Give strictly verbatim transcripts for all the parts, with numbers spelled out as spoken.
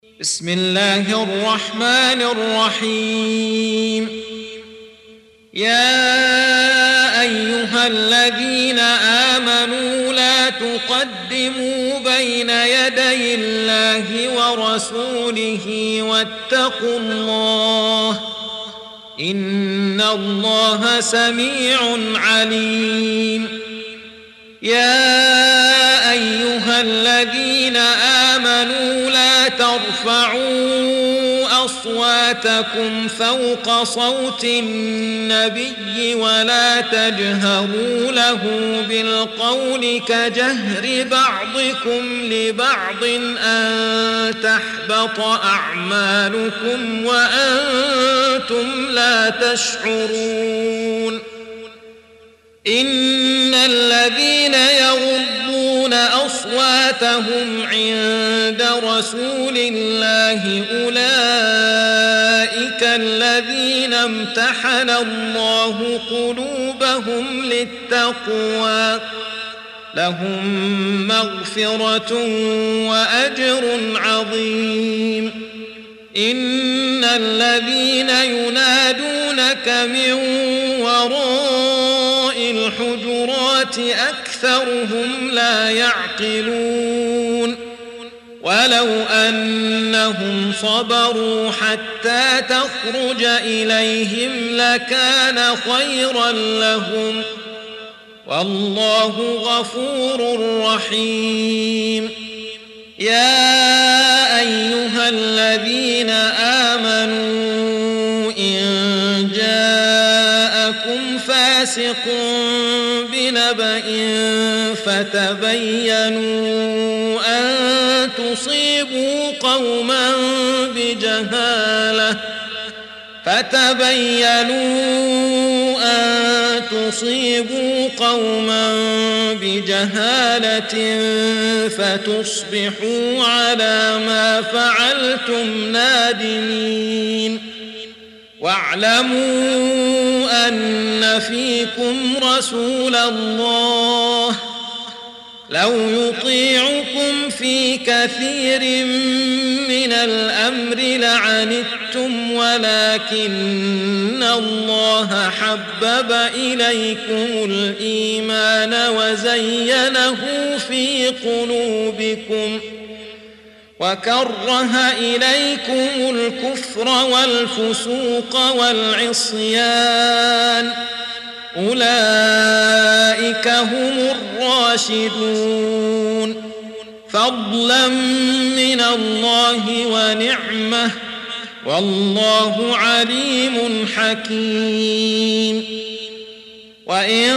بسم الله الرحمن الرحيم. يا أيها الذين آمنوا لا تقدموا بين يدي الله ورسوله واتقوا الله إن الله سميع عليم. يا أيها الذين آمنوا لا ترفعوا أصواتكم فوق صوت النبي ولا تجهروا له بالقول كجهر بعضكم لبعض أن تحبط أعمالكم وأنتم لا تشعرون. إن الذين يغضون أصواتهم عند رسول الله أولئك الذين امتحن الله قلوبهم للتقوى لهم مغفرة وأجر عظيم. إن الذين ينادونك من وراء الحجرات أكثرهم لا يعقلون. ولو أنهم صبروا حتى تخرج إليهم لكان خيرا لهم والله غفور رحيم. يا أيها الذين آمنوا إن جاءكم فاسق بنبأ فتبينوا أن تصيبوا قوما بجهالة فتبينوا أن تصيبوا قوما بجهالة فتصبحوا على ما فعلتم نادمين. واعلموا أن فيكم رسول الله لو يطيعكم في كثير من الأمر لعنتم ولكن الله حبب إليكم الإيمان وزينه في قلوبكم وكره إليكم الكفر والفسوق والعصيان أولئك هم الراشدون فضلا من الله ونعمة والله عليم حكيم. وإن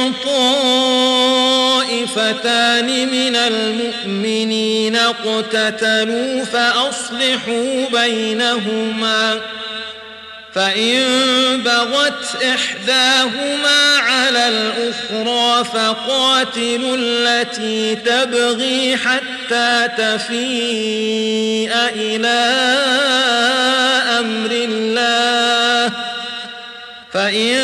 طائفتان من المؤمنين اقتتلوا فأصلحوا بينهما فإن بغت إحداهما على الأخرى فقاتلوا التي تبغي حتى تفيء إلى أمر الله فإن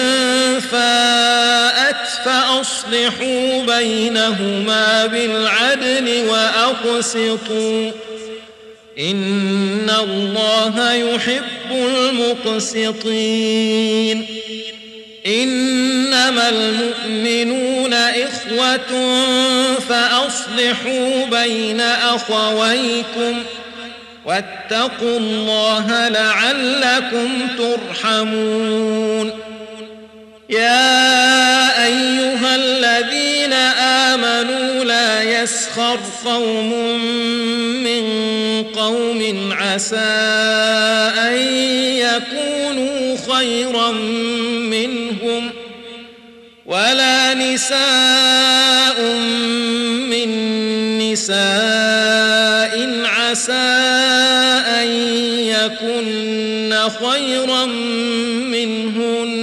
فاءت فأصلحوا بينهما بالعدل وأقسطوا إن الله يحب المقسطين. إنما المؤمنون إخوة فأصلحوا بين أخويكم واتقوا الله لعلكم ترحمون. يا أيها الذين آمنوا لا يسخر قوم من قوم عسى أن يكونوا خيرا منهم ولا نساء من نساء عسى أن يكن خيرا منهن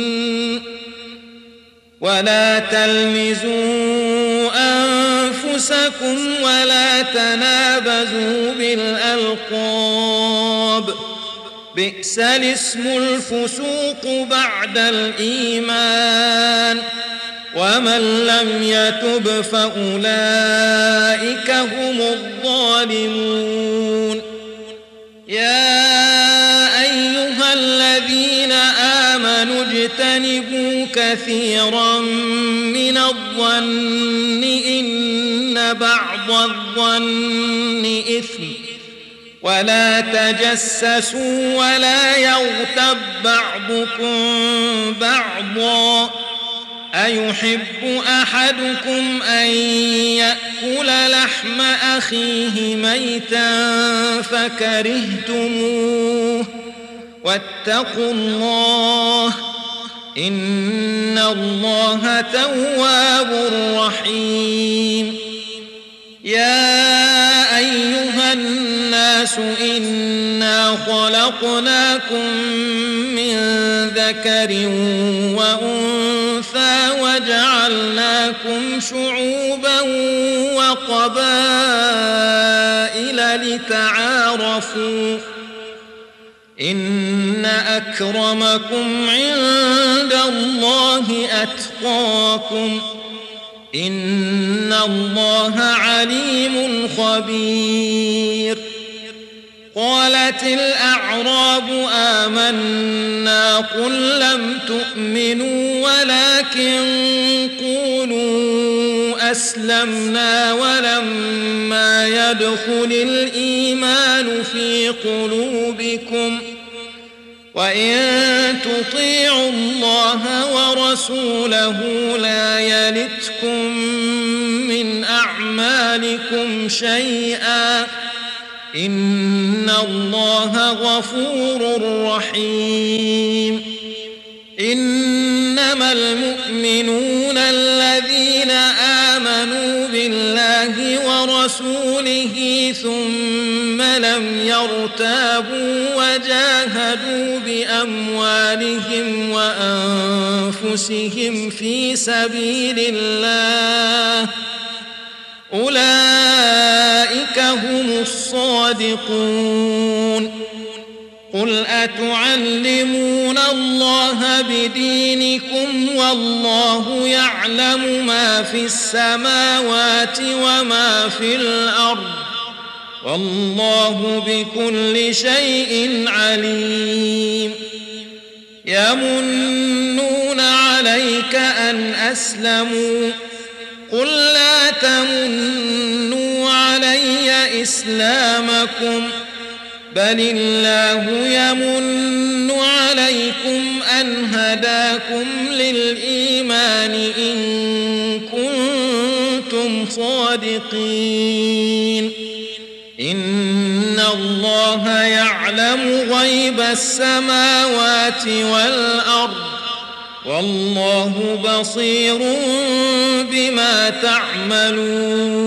ولا تلمزوا أنفسكم ولا تنابزوا بالألقاب بئس الاسم الفسوق بعد الإيمان ومن لم يتب فأولئك هم الظالمون. يا أيها الذين آمنوا اجتنبوا كثيرا من الظن إن بعض الظن إثم ولا تجسسوا ولا يغتب بعضكم بعضا أيحب أحدكم أن يأكل لحم أخيه ميتا فكرهتموه واتقوا الله إن الله تواب رحيم يا أيها الناس إنا خلقناكم من ذكر وأنثى وجعلناكم شعوبا وقبائل لتعارفوا إن أكرمكم عند الله أتقاكم إن الله عليم خبير قالت الأعراب آمنا قل لم تؤمنوا ولكن قولوا أسلمنا ولما يدخل الإيمان في قلوبكم وإن تطيعوا الله ورسوله لا يلتكم من أعمالكم شيئا إن الله غفور رحيم إنما المؤمنون الذين آمنوا بالله ورسوله ثم لم يرتابوا وجاهدوا بأموالهم وأنفسهم في سبيل الله أولئك هم الصادقون قل أتعلمون الله بدينكم والله يعلم ما في السماوات وما في الأرض والله بكل شيء عليم يمنون عليك أن أسلموا قل لا تمنوا علي إسلامكم بل الله يمن عليكم أن هداكم للإيمان إن كنتم صادقين إن الله يعلم غيب السماوات والأرض والله بصير بما تعملون